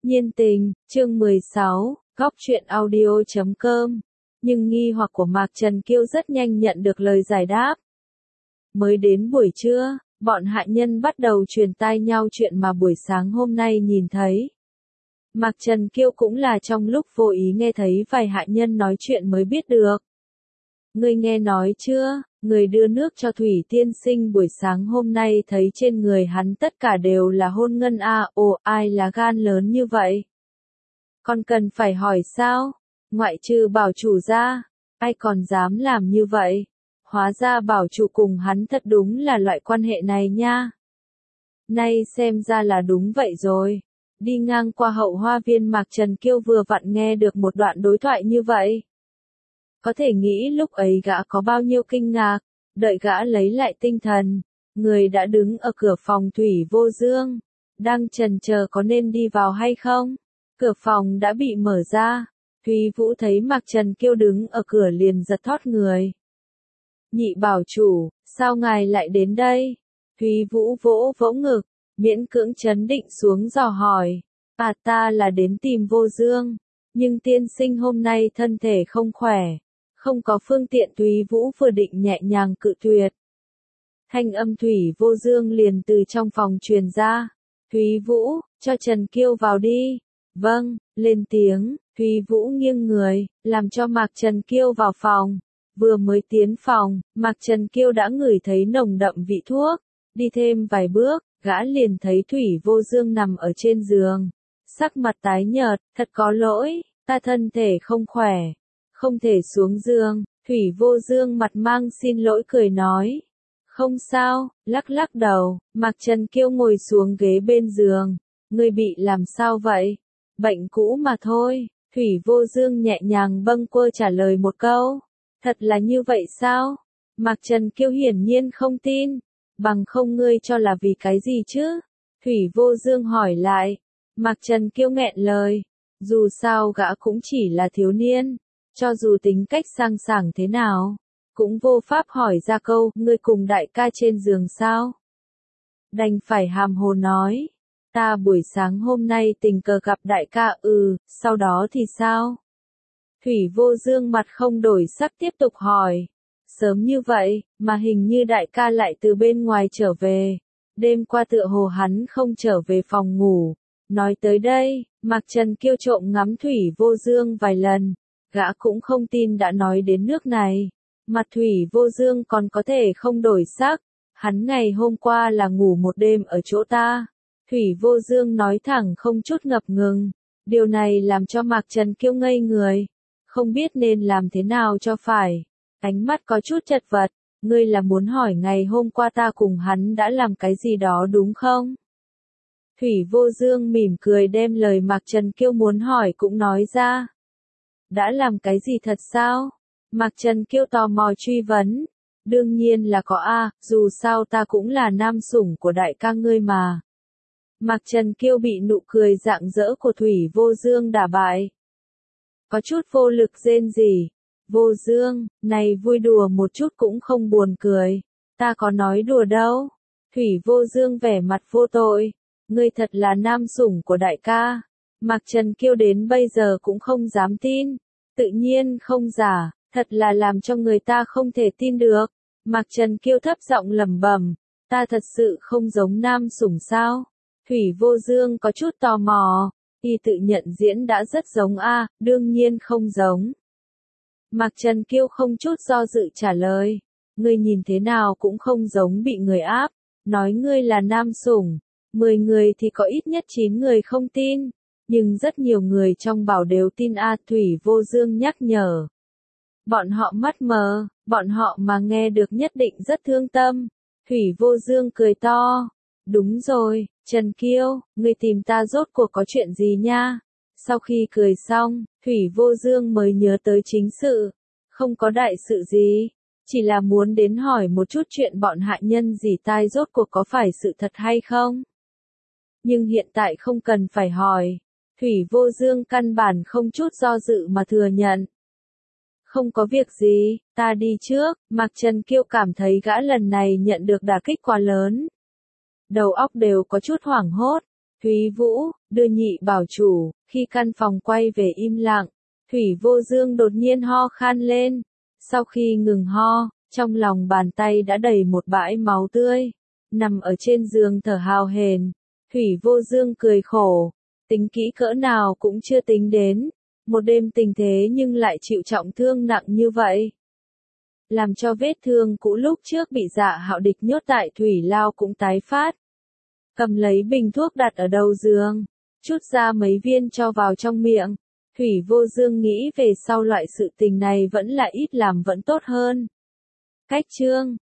Nhiên tình, chương 16, góc truyện audio.com. Nhưng nghi hoặc của Mạc Trần Kiêu rất nhanh nhận được lời giải đáp. Mới đến buổi trưa, bọn hạ nhân bắt đầu truyền tai nhau chuyện mà buổi sáng hôm nay nhìn thấy. Mạc Trần Kiêu cũng là trong lúc vô ý nghe thấy vài hạ nhân nói chuyện mới biết được. Ngươi nghe nói chưa, người đưa nước cho Thủy tiên sinh buổi sáng hôm nay thấy trên người hắn tất cả đều là hôn ngân à, ồ, ai là gan lớn như vậy? Còn cần phải hỏi sao? Ngoại trừ bảo chủ ra, ai còn dám làm như vậy? Hóa ra bảo chủ cùng hắn thật đúng là loại quan hệ này nha. Nay xem ra là đúng vậy rồi. Đi ngang qua hậu hoa viên Mạc Trần Kiêu vừa vặn nghe được một đoạn đối thoại như vậy. Có thể nghĩ lúc ấy gã có bao nhiêu kinh ngạc, đợi gã lấy lại tinh thần, người đã đứng ở cửa phòng Thủy Vô Dương, đang chần chờ có nên đi vào hay không. Cửa phòng đã bị mở ra, Thúy Vũ thấy Mạc Trần Kiêu đứng ở cửa liền giật thót người. Nhị bảo chủ, sao ngài lại đến đây? Thúy Vũ vỗ vỗ ngực, miễn cưỡng trấn định xuống dò hỏi, ta là đến tìm Vô Dương, nhưng tiên sinh hôm nay thân thể không khỏe. Không có phương tiện. Thúy Vũ vừa định nhẹ nhàng cự tuyệt. Thanh âm Thủy Vô Dương liền từ trong phòng truyền ra. Thúy Vũ, cho Trần Kiêu vào đi. Vâng, lên tiếng, Thúy Vũ nghiêng người, làm cho Mạc Trần Kiêu vào phòng. Vừa mới tiến phòng, Mạc Trần Kiêu đã ngửi thấy nồng đậm vị thuốc. Đi thêm vài bước, gã liền thấy Thủy Vô Dương nằm ở trên giường. Sắc mặt tái nhợt, thật có lỗi, ta thân thể không khỏe. Không thể xuống giường, Thủy Vô Dương mặt mang xin lỗi cười nói. Không sao, lắc lắc đầu, Mạc Trần Kiêu ngồi xuống ghế bên giường. Ngươi bị làm sao vậy? Bệnh cũ mà thôi, Thủy Vô Dương nhẹ nhàng bâng quơ trả lời một câu. Thật là như vậy sao? Mạc Trần Kiêu hiển nhiên không tin. Bằng không ngươi cho là vì cái gì chứ? Thủy Vô Dương hỏi lại. Mạc Trần Kiêu nghẹn lời. Dù sao gã cũng chỉ là thiếu niên. Cho dù tính cách sang sảng thế nào, cũng vô pháp hỏi ra câu, ngươi cùng đại ca trên giường sao? Đành phải hàm hồ nói, ta buổi sáng hôm nay tình cờ gặp đại ca, sau đó thì sao? Thủy Vô Dương mặt không đổi sắc tiếp tục hỏi, sớm như vậy, mà hình như đại ca lại từ bên ngoài trở về, đêm qua tựa hồ hắn không trở về phòng ngủ. Nói tới đây, Mạc Trần Kiêu trộm ngắm Thủy Vô Dương vài lần. Gã cũng không tin đã nói đến nước này. Mặt Thủy Vô Dương còn có thể không đổi sắc. Hắn ngày hôm qua là ngủ một đêm ở chỗ ta. Thủy Vô Dương nói thẳng không chút ngập ngừng. Điều này làm cho Mạc Trần Kiêu ngây người. Không biết nên làm thế nào cho phải. Ánh mắt có chút chật vật. Ngươi là muốn hỏi ngày hôm qua ta cùng hắn đã làm cái gì đó đúng không? Thủy Vô Dương mỉm cười đem lời Mạc Trần Kiêu muốn hỏi cũng nói ra. Đã làm cái gì thật sao? Mạc Trần Kiêu tò mò truy vấn. Đương nhiên là có dù sao ta cũng là nam sủng của đại ca ngươi mà. Mạc Trần Kiêu bị nụ cười rạng rỡ của Thủy Vô Dương đả bại. Có chút vô lực rên rỉ. Vô Dương, này vui đùa một chút cũng không buồn cười. Ta có nói đùa đâu. Thủy Vô Dương vẻ mặt vô tội. Ngươi thật là nam sủng của đại ca. Mạc Trần Kiêu đến bây giờ cũng không dám tin. Tự nhiên không giả, thật là làm cho người ta không thể tin được. Mạc Trần Kiêu thấp giọng lẩm bẩm, ta thật sự không giống nam sủng sao? Thủy Vô Dương có chút tò mò, y tự nhận diễn đã rất giống đương nhiên không giống. Mạc Trần Kiêu không chút do dự trả lời, ngươi nhìn thế nào cũng không giống bị người áp, nói ngươi là nam sủng, 10 người thì có ít nhất 9 người không tin. Nhưng rất nhiều người trong bảo đều tin Thủy Vô Dương nhắc nhở. Bọn họ mắt mờ, bọn họ mà nghe được nhất định rất thương tâm. Thủy Vô Dương cười to. Đúng rồi, Trần Kiêu, ngươi tìm ta rốt cuộc có chuyện gì nha? Sau khi cười xong, Thủy Vô Dương mới nhớ tới chính sự. Không có đại sự gì, chỉ là muốn đến hỏi một chút chuyện bọn hạ nhân dỉ tai rốt cuộc có phải sự thật hay không? Nhưng hiện tại không cần phải hỏi. Thủy Vô Dương căn bản không chút do dự mà thừa nhận. Không có việc gì, ta đi trước. Mạc Trần Kiêu cảm thấy gã lần này nhận được đả kích quá lớn. Đầu óc đều có chút hoảng hốt. Thúy Vũ, đưa nhị bảo chủ, khi căn phòng quay về im lặng, Thủy Vô Dương đột nhiên ho khan lên. Sau khi ngừng ho, trong lòng bàn tay đã đầy một bãi máu tươi. Nằm ở trên giường thở hào hển, Thủy Vô Dương cười khổ. Tính kỹ cỡ nào cũng chưa tính đến. Một đêm tình thế nhưng lại chịu trọng thương nặng như vậy. Làm cho vết thương cũ lúc trước bị Dạ Hạo địch nhốt tại thủy lao cũng tái phát. Cầm lấy bình thuốc đặt ở đầu giường, chút ra mấy viên cho vào trong miệng. Thủy Vô Dương nghĩ về sau loại sự tình này vẫn là ít làm vẫn tốt hơn. Cách chương